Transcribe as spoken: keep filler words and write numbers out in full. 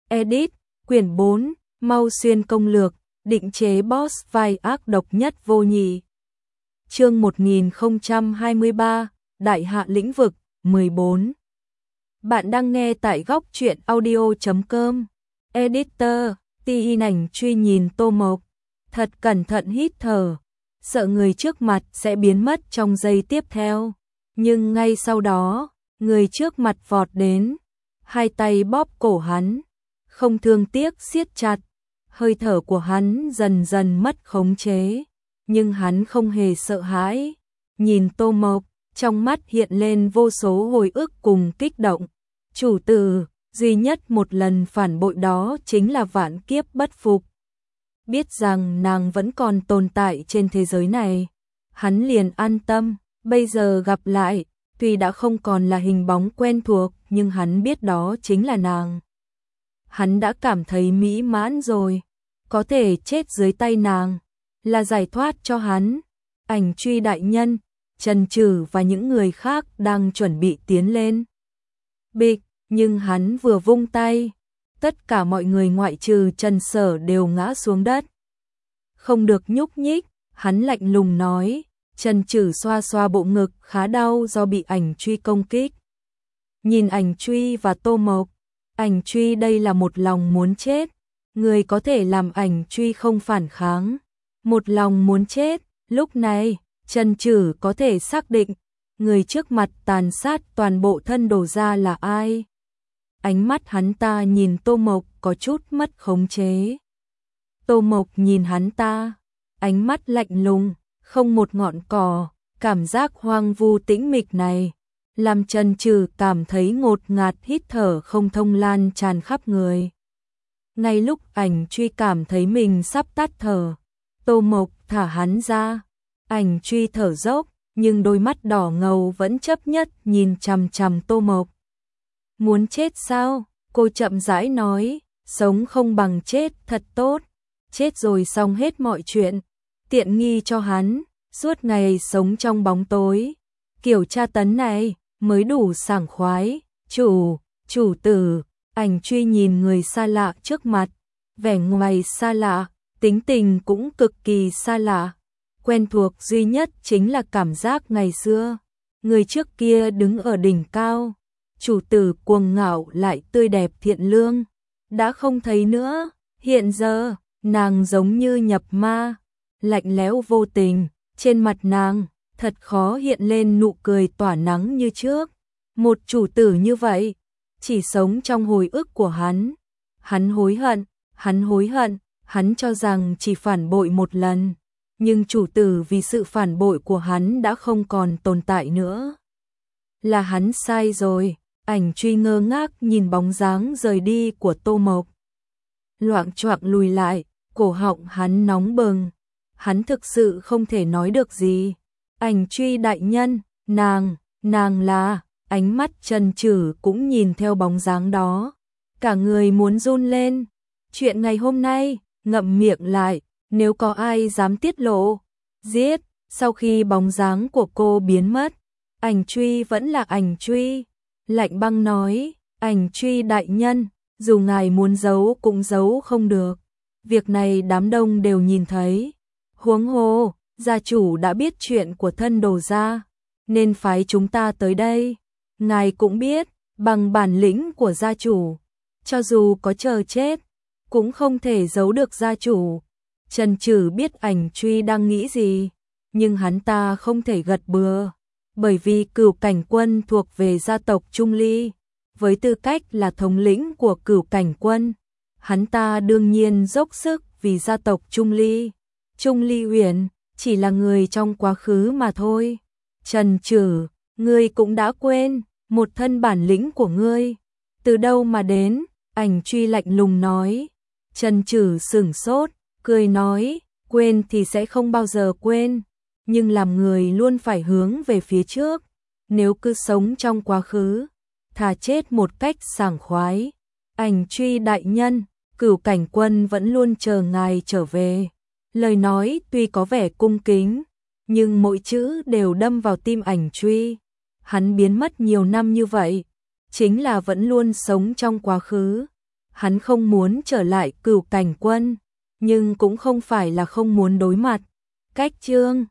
Edit, quyển bốn, Mau Xuyên công lược, định chế boss vai ác độc nhất vô nhị. Chương một nghìn không trăm hai mươi ba, Đại hạ lĩnh vực, mười bốn. Bạn đang nghe tại góc truyện audio chấm com. Editor, ti hình ảnh truy nhìn Tô Mộc, thật cẩn thận hít thở, sợ người trước mặt sẽ biến mất trong giây tiếp theo. Nhưng ngay sau đó, người trước mặt vọt đến, hai tay bóp cổ hắn, không thương tiếc siết chặt, hơi thở của hắn dần dần mất khống chế, nhưng hắn không hề sợ hãi. Nhìn Tô Mộc, trong mắt hiện lên vô số hồi ức cùng kích động. Chủ tử, duy nhất một lần phản bội đó chính là vạn kiếp bất phục. Biết rằng nàng vẫn còn tồn tại trên thế giới này, hắn liền an tâm. Bây giờ gặp lại, tuy đã không còn là hình bóng quen thuộc, nhưng hắn biết đó chính là nàng. Hắn đã cảm thấy mỹ mãn rồi, có thể chết dưới tay nàng là giải thoát cho hắn. Ảnh truy đại nhân, Trần Trừ và những người khác đang chuẩn bị tiến lên. Bịch, nhưng hắn vừa vung tay, tất cả mọi người ngoại trừ Trần Sở đều ngã xuống đất. Không được nhúc nhích, hắn lạnh lùng nói. Trần Trừ xoa xoa bộ ngực khá đau do bị ảnh truy công kích. Nhìn ảnh truy và Tô Mộc, ảnh truy đây là một lòng muốn chết. Người có thể làm ảnh truy không phản kháng, một lòng muốn chết. Lúc này, Trần Trừ có thể xác định, người trước mặt tàn sát toàn bộ thân đồ gia là ai. Ánh mắt hắn ta nhìn Tô Mộc có chút mất khống chế. Tô Mộc nhìn hắn ta, ánh mắt lạnh lùng, không một ngọn cỏ. Cảm giác hoang vu tĩnh mịch này làm Trần Trừ cảm thấy ngột ngạt, hít thở không thông lan tràn khắp người. Ngay lúc ảnh truy cảm thấy mình sắp tắt thở, Tô Mộc thả hắn ra. Ảnh truy thở dốc, nhưng đôi mắt đỏ ngầu vẫn chấp nhất nhìn chằm chằm Tô Mộc. Muốn chết sao? Cô chậm rãi nói, sống không bằng chết thật tốt. Chết rồi xong hết mọi chuyện, tiện nghi cho hắn, suốt ngày sống trong bóng tối. Kiểu tra tấn này mới đủ sảng khoái. Chủ, chủ tử. Ảnh truy nhìn người xa lạ trước mặt, vẻ ngoài xa lạ, tính tình cũng cực kỳ xa lạ. Quen thuộc duy nhất chính là cảm giác ngày xưa, người trước kia đứng ở đỉnh cao, chủ tử cuồng ngạo lại tươi đẹp thiện lương, đã không thấy nữa. Hiện giờ, nàng giống như nhập ma, lạnh lẽo vô tình, trên mặt nàng thật khó hiện lên nụ cười tỏa nắng như trước. Một chủ tử như vậy chỉ sống trong hồi ức của hắn. Hắn hối hận, hắn hối hận, hắn cho rằng chỉ phản bội một lần, nhưng chủ tử vì sự phản bội của hắn đã không còn tồn tại nữa. Là hắn sai rồi. Ảnh truy ngơ ngác nhìn bóng dáng rời đi của Tô Mộc, loạng choạng lùi lại, cổ họng hắn nóng bừng. Hắn thực sự không thể nói được gì. Ảnh truy đại nhân, nàng, nàng là... Ánh mắt Trần Trừ cũng nhìn theo bóng dáng đó, cả người muốn run lên. Chuyện ngày hôm nay, ngậm miệng lại, nếu có ai dám tiết lộ, giết. Sau khi bóng dáng của cô biến mất, ảnh truy vẫn là ảnh truy, lạnh băng nói, ảnh truy đại nhân, dù ngài muốn giấu cũng giấu không được. Việc này đám đông đều nhìn thấy. Huống hồ, gia chủ đã biết chuyện của thân đồ gia, nên phái chúng ta tới đây. Ngài cũng biết, bằng bản lĩnh của gia chủ, cho dù có chờ chết, cũng không thể giấu được gia chủ. Trần Trừ biết ảnh truy đang nghĩ gì, nhưng hắn ta không thể gật bừa, bởi vì Cửu Cảnh Quân thuộc về gia tộc Trung Ly. Với tư cách là thống lĩnh của Cửu Cảnh Quân, hắn ta đương nhiên dốc sức vì gia tộc Trung Ly. Trung Ly Uyển chỉ là người trong quá khứ mà thôi. Trần Trừ, ngươi cũng đã quên một thân bản lĩnh của ngươi từ đâu mà đến? Ảnh truy lạnh lùng nói. Trần Trừ sửng sốt, cười nói, quên thì sẽ không bao giờ quên, nhưng làm người luôn phải hướng về phía trước. Nếu cứ sống trong quá khứ, thà chết một cách sảng khoái. Ảnh truy đại nhân, Cửu Cảnh Quân vẫn luôn chờ ngài trở về. Lời nói tuy có vẻ cung kính, nhưng mỗi chữ đều đâm vào tim ảnh truy. Hắn biến mất nhiều năm như vậy, chính là vẫn luôn sống trong quá khứ. hắn không muốn trở lại Cửu Cảnh Quân, nhưng cũng không phải là không muốn đối mặt. Cách chương